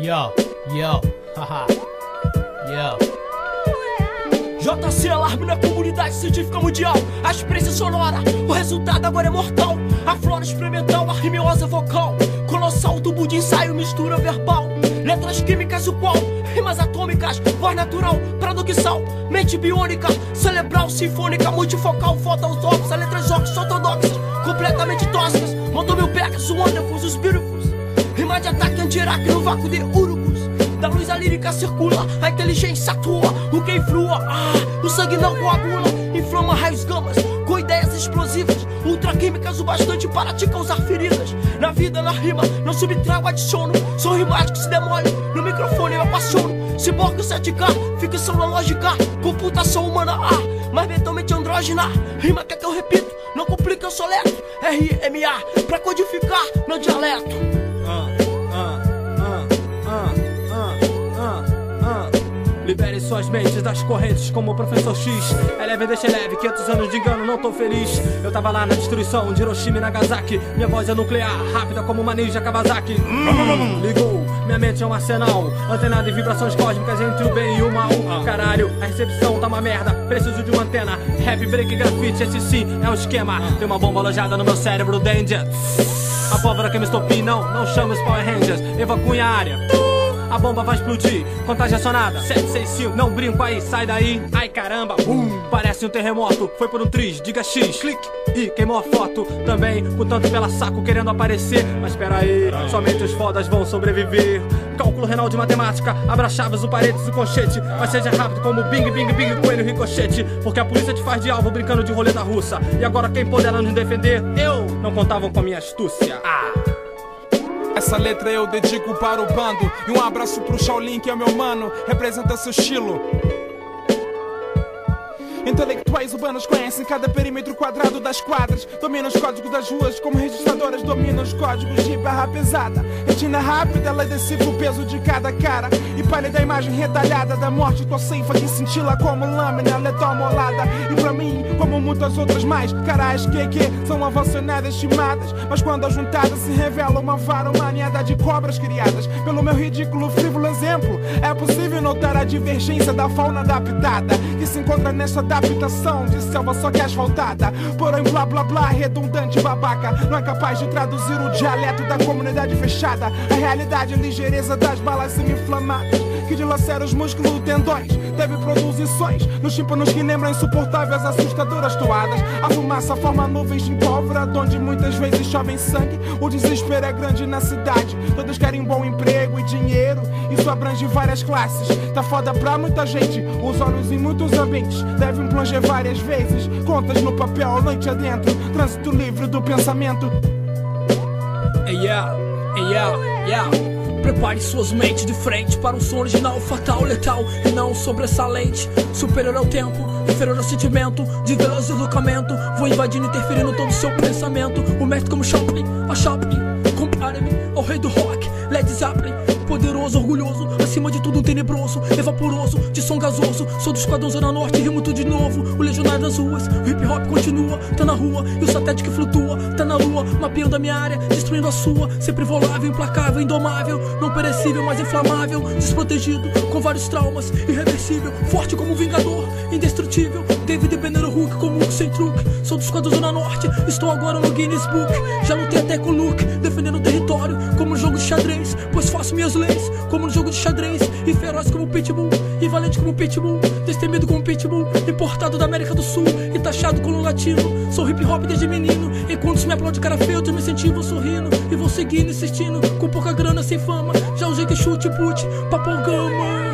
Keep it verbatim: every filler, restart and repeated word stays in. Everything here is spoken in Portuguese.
Yo, yo, haha, yo. J C Alarme na comunidade científica mundial. A experiência sonora, o resultado agora é mortal. A flora experimental, a rimiosa vocal. Colossal tubo de ensaio, mistura verbal. Letras químicas, o qual? Rimas atômicas, voz natural, paradoxal. Mente biônica, cerebral, sinfônica, multifocal. Foda os óculos, as letras óculos ortodoxas, completamente tóxicas. Mandou mil pecas, wonderfuls, os beautifuls. Rima de ataque anti-Iraque no vácuo de urubus. Da luz a lírica circula, a inteligência atua. O que influa, ah, o sangue não coagula. Inflama raios gamas, com ideias explosivas. Ultraquímicas o bastante para te causar feridas. Na vida, na rima, não subtrago, adiciono. Sou rimático que se demole, no microfone eu apaixono. Ciborgue sete K, ficção na lógica. Computação humana, ah, mas mentalmente andrógena. Rima quer que eu repito, não complica, eu soleto. R M A, pra codificar meu dialeto. Libere suas mentes das correntes como o professor X. É leve, deixa leve, quinhentos anos de engano, não tô feliz. Eu tava lá na destruição de Hiroshima e Nagasaki. Minha voz é nuclear, rápida como uma ninja Kawasaki. hum, Ligou, minha mente é um arsenal, antenada em vibrações cósmicas entre o bem e o mal. Caralho, a recepção tá uma merda, preciso de uma antena. Rap, break, grafite, esse sim é o esquema. Tem uma bomba alojada no meu cérebro, danger. A pólvora que me estopim, não, não chama os Power Rangers. Evacue a área, a bomba vai explodir, contagem acionada, sete seis cinco, não brinco aí, sai daí. Ai caramba, bum, parece um terremoto. Foi por um triz, diga X, clique, e queimou a foto. Também, com tanto pela saco querendo aparecer. Mas espera aí, somente os fodas vão sobreviver. Cálculo renal de matemática, abra chaves, o paredes e o colchete. Mas seja rápido como bing, bing, bing, coelho ricochete. Porque a polícia te faz de alvo brincando de roleta russa. E agora quem poderá nos defender? Eu! Não contavam com a minha astúcia. Ah! Essa letra eu dedico para o bando. E um abraço pro Shaolin, que é meu mano, representa seu estilo. Intelectuais urbanos conhecem cada perímetro quadrado das quadras. Dominam os códigos das ruas como registradoras dominam os códigos de barra pesada. Retina rápida, ela decifra o peso de cada cara. E pálida imagem retalhada da morte com a ceifa que cintila como lâmina letal molada. E pra mim, como muitas outras mais, caras que que são avançadas estimadas. Mas quando as juntadas se revela uma vara, uma ninhada de cobras criadas pelo meu ridículo, frívolo exemplo. É possível notar a divergência da fauna adaptada que se encontra nessa adaptação de selva só que asfaltada. Porém blá blá blá, redundante babaca, não é capaz de traduzir o dialeto da comunidade fechada. A realidade, a ligeireza das balas semi-inflamadas que dilacera os músculos e tendões. Deve produzir sons nos tímpanos que lembram insuportáveis, assustadoras toadas. A fumaça forma nuvens de pólvora, onde muitas vezes chovem sangue. O desespero é grande na cidade, todos querem bom emprego e dinheiro. Isso abrange várias classes, tá foda pra muita gente. Os olhos em muitos ambientes devem plonger várias vezes. Contas no papel, noite adentro, trânsito livre do pensamento. Hey yeah, hey yeah, yeah. Prepare suas mentes de frente para um som original, fatal, letal e não sobressalente. Superior ao tempo, inferior ao sentimento de deslocamento. Vou invadindo, interferindo todo o seu pensamento. O mestre como Chaplin, a Chaplin. Compare-me ao rei do rock, Led Zeppelin. Poderoso, orgulhoso, acima de tudo um tenebroso, evaporoso, de som gasoso. Sou do esquadrão Zona Norte, rimo tudo de novo. O legionário das ruas, o hip hop continua. Tá na rua, e o satélite que flutua. Tá na lua, mapeando a minha área, destruindo a sua. Sempre volável, implacável, indomável. Não perecível, mas inflamável. Desprotegido, com vários traumas. Irreversível, forte como um vingador. Indestrutível, David Banner Hulk como um sem truque. Sou do esquadrão Zona Norte, estou agora no Guinness Book. Já lutei até com o Luke, defendendo o território como no jogo de xadrez. Pois faço minhas leis, como no jogo de xadrez. E feroz como Pitbull, e valente como Pitbull. Destemido como Pitbull, importado da América do Sul e taxado como latino. Sou hip hop desde menino, enquanto se me aplaude cara feio, eu me incentivo sorrindo. E vou seguindo, insistindo, com pouca grana, sem fama. Já usei que chute, put, papogama.